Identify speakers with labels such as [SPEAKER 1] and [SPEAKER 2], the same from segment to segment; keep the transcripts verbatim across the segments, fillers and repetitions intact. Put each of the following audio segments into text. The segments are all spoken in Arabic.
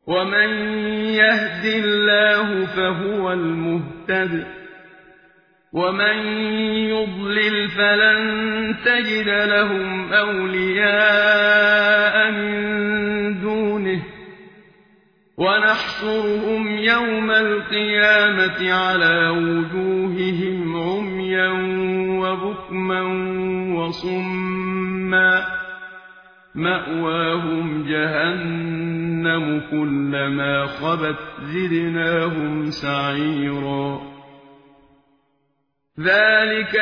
[SPEAKER 1] ومن يهد الله فهو المهتد ومن يضلل فلن تجد لهم أولياء من دونه ونحشرهم يوم القيامة على وجوههم عميا وبكما وصما مأواهم جهنم كلما خبت زدناهم سعيرا ذلك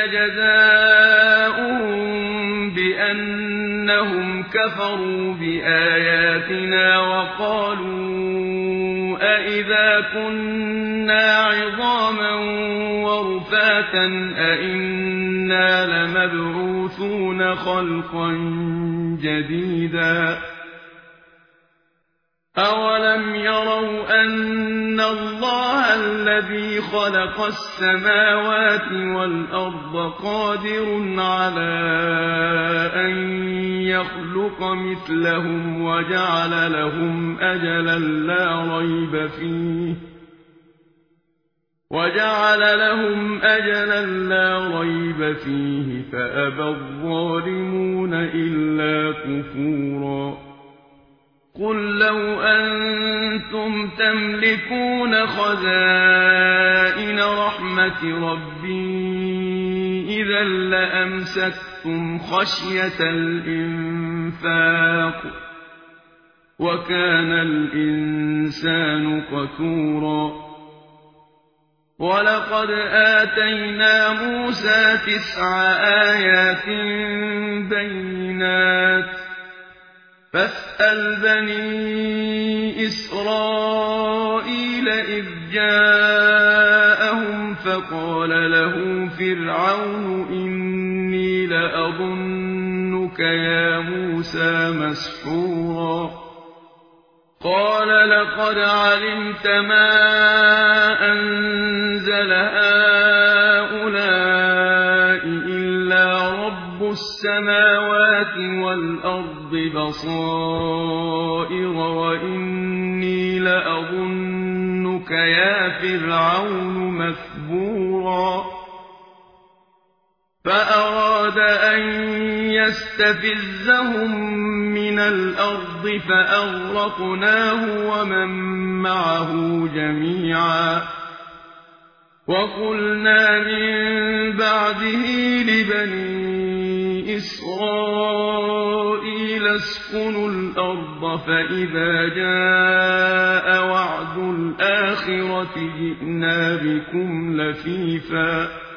[SPEAKER 1] جزاؤهم بأنهم كفروا بآياتنا وقالوا أئذا كنا عظاما ورفاتا أئنا لمبعوثون خلقا جديدا أولم يروا أن الله الذي خلق السماوات والأرض قادر على أن يخلق مثلهم وجعل لهم أجلا لا ريب فيه وجعل لهم أجلا لا ريب فيه فأبى الظالمون إلا كفورا قل لو أنتم تملكون خزائن رحمة ربي إذا لأمسكتم خشية الإنفاق وكان الإنسان قتورا ولقد آتينا موسى تسع آيات بينات فاسأل بني إسرائيل إذ جاءهم فقال له فرعون إني لأظنك يا موسى مسحورا قال لقد علمت ما أنزل هؤلاء إلا رب السماوات والأرض بصائر وإني لأظنك يا فرعون مثبورا فأراد أن يستفزهم من الأرض فأغرقناه ومن معه جميعا وقلنا من بعده لبني إسرائيل اسكنوا الأرض فإذا جاء وعد الآخرة جئنا بكم لفيفا